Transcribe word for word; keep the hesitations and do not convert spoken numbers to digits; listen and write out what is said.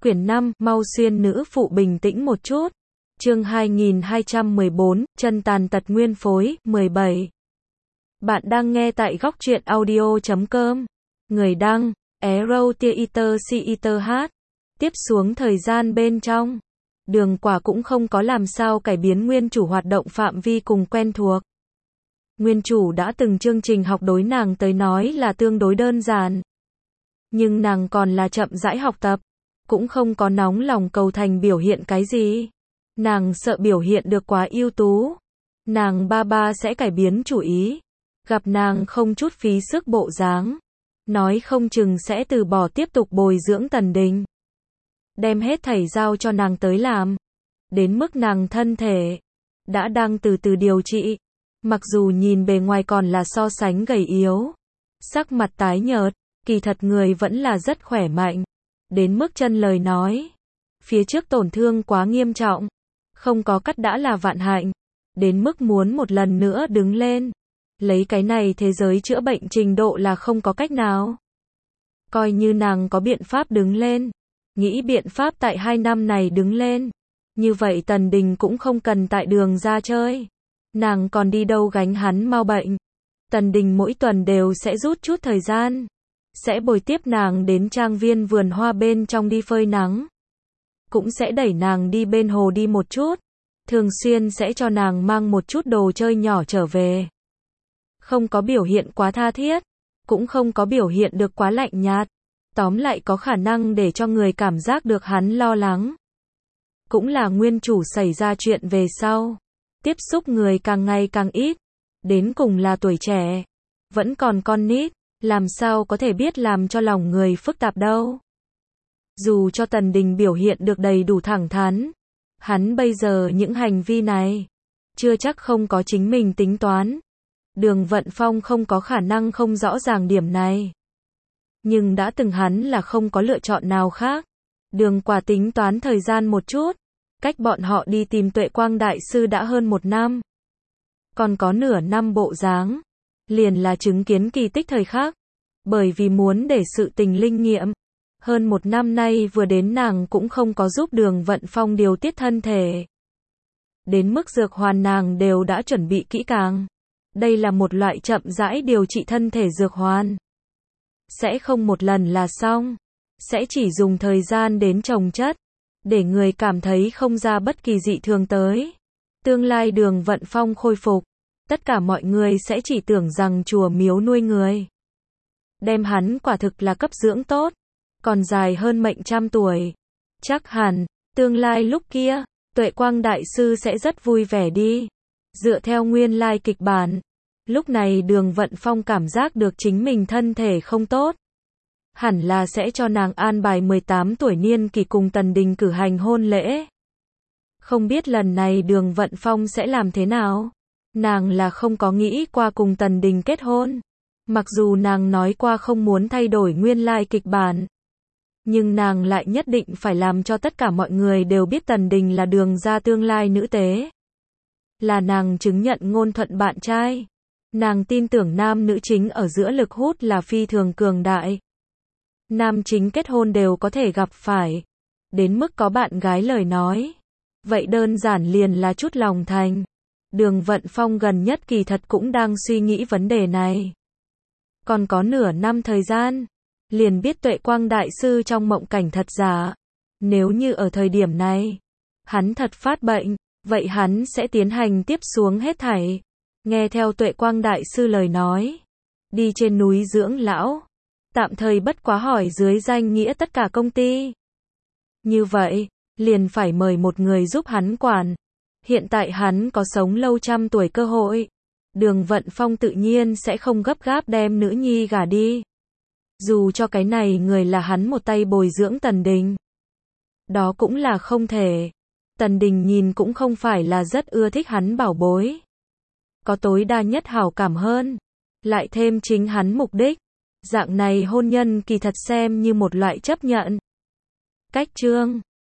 Quyển năm, mau xuyên nữ phụ bình tĩnh một chút. Chương hai nghìn hai trăm mười bốn, chân tàn tật nguyên phối, mười bảy. Bạn đang nghe tại góc truyện audio chấm com. Người đăng, Arrow Theater Theater hát. Tiếp xuống thời gian bên trong. Đường Quả cũng không có làm sao cải biến nguyên chủ hoạt động phạm vi cùng quen thuộc. Nguyên chủ đã từng chương trình học đối nàng tới nói là tương đối đơn giản. Nhưng nàng còn là chậm rãi học tập. Cũng không có nóng lòng cầu thành biểu hiện cái gì. Nàng sợ biểu hiện được quá ưu tú. Nàng ba ba sẽ cải biến chủ ý. Gặp nàng không chút phí sức bộ dáng. Nói không chừng sẽ từ bỏ tiếp tục bồi dưỡng Tần Đình. Đem hết thảy giao cho nàng tới làm. Đến mức nàng thân thể đã đang từ từ điều trị. Mặc dù nhìn bề ngoài còn là so sánh gầy yếu. Sắc mặt tái nhợt. Kỳ thật người vẫn là rất khỏe mạnh. Đến mức chân lời nói. Phía trước tổn thương quá nghiêm trọng. Không có cắt đã là vạn hạnh. Đến mức muốn một lần nữa đứng lên. Lấy cái này thế giới chữa bệnh trình độ là không có cách nào. Coi như nàng có biện pháp đứng lên. Nghĩ biện pháp tại hai năm này đứng lên. Như vậy Tần Đình cũng không cần tại đường ra chơi. Nàng còn đi đâu gánh hắn mau bệnh. Tần Đình mỗi tuần đều sẽ rút chút thời gian. Sẽ bồi tiếp nàng đến trang viên vườn hoa bên trong đi phơi nắng. Cũng sẽ đẩy nàng đi bên hồ đi một chút. Thường xuyên sẽ cho nàng mang một chút đồ chơi nhỏ trở về. Không có biểu hiện quá tha thiết. Cũng không có biểu hiện được quá lạnh nhạt. Tóm lại có khả năng để cho người cảm giác được hắn lo lắng. Cũng là nguyên chủ xảy ra chuyện về sau. Tiếp xúc người càng ngày càng ít. Đến cùng là tuổi trẻ. Vẫn còn con nít. Làm sao có thể biết làm cho lòng người phức tạp đâu. Dù cho Tần Đình biểu hiện được đầy đủ thẳng thắn. Hắn bây giờ những hành vi này. Chưa chắc không có chính mình tính toán. Đường Vận Phong không có khả năng không rõ ràng điểm này. Nhưng đã từng hắn là không có lựa chọn nào khác. Đường Quả tính toán thời gian một chút. Cách bọn họ đi tìm Tuệ Quang Đại Sư đã hơn một năm. Còn có nửa năm bộ dáng. Liền là chứng kiến kỳ tích thời khắc. Bởi vì muốn để sự tình linh nghiệm. Hơn một năm nay vừa đến nàng cũng không có giúp Đường Vận Phong điều tiết thân thể. Đến mức dược hoàn nàng đều đã chuẩn bị kỹ càng. Đây là một loại chậm rãi điều trị thân thể dược hoàn. Sẽ không một lần là xong. Sẽ chỉ dùng thời gian đến chồng chất. Để người cảm thấy không ra bất kỳ dị thường tới. Tương lai Đường Vận Phong khôi phục. Tất cả mọi người sẽ chỉ tưởng rằng chùa miếu nuôi người. Đem hắn quả thực là cấp dưỡng tốt. Còn dài hơn mệnh trăm tuổi. Chắc hẳn, tương lai lúc kia, Tuệ Quang Đại Sư sẽ rất vui vẻ đi. Dựa theo nguyên lai kịch bản. Lúc này Đường Vận Phong cảm giác được chính mình thân thể không tốt. Hẳn là sẽ cho nàng an bài mười tám tuổi niên kỳ cùng Tần Đình cử hành hôn lễ. Không biết lần này Đường Vận Phong sẽ làm thế nào. Nàng là không có nghĩ qua cùng Tần Đình kết hôn. Mặc dù nàng nói qua không muốn thay đổi nguyên lai kịch bản. Nhưng nàng lại nhất định phải làm cho tất cả mọi người đều biết Tần Đình là Đường gia tương lai nữ tế. Là nàng chứng nhận ngôn thuận bạn trai. Nàng tin tưởng nam nữ chính ở giữa lực hút là phi thường cường đại. Nam chính kết hôn đều có thể gặp phải. Đến mức có bạn gái lời nói. Vậy đơn giản liền là chút lòng thành. Đường Vận Phong gần nhất kỳ thật cũng đang suy nghĩ vấn đề này. Còn có nửa năm thời gian. Liền biết Tuệ Quang Đại Sư trong mộng cảnh thật giả. Nếu như ở thời điểm này. Hắn thật phát bệnh. Vậy hắn sẽ tiến hành tiếp xuống hết thảy. Nghe theo Tuệ Quang Đại Sư lời nói. Đi trên núi dưỡng lão. Tạm thời bất quá hỏi dưới danh nghĩa tất cả công ty. Như vậy, liền phải mời một người giúp hắn quản. Hiện tại hắn có sống lâu trăm tuổi cơ hội. Đường Vận Phong tự nhiên sẽ không gấp gáp đem nữ nhi gả đi. Dù cho cái này người là hắn một tay bồi dưỡng Tần Đình. Đó cũng là không thể. Tần Đình nhìn cũng không phải là rất ưa thích hắn bảo bối. Có tối đa nhất hảo cảm hơn. Lại thêm chính hắn mục đích. Dạng này hôn nhân kỳ thật xem như một loại chấp nhận. Cách chương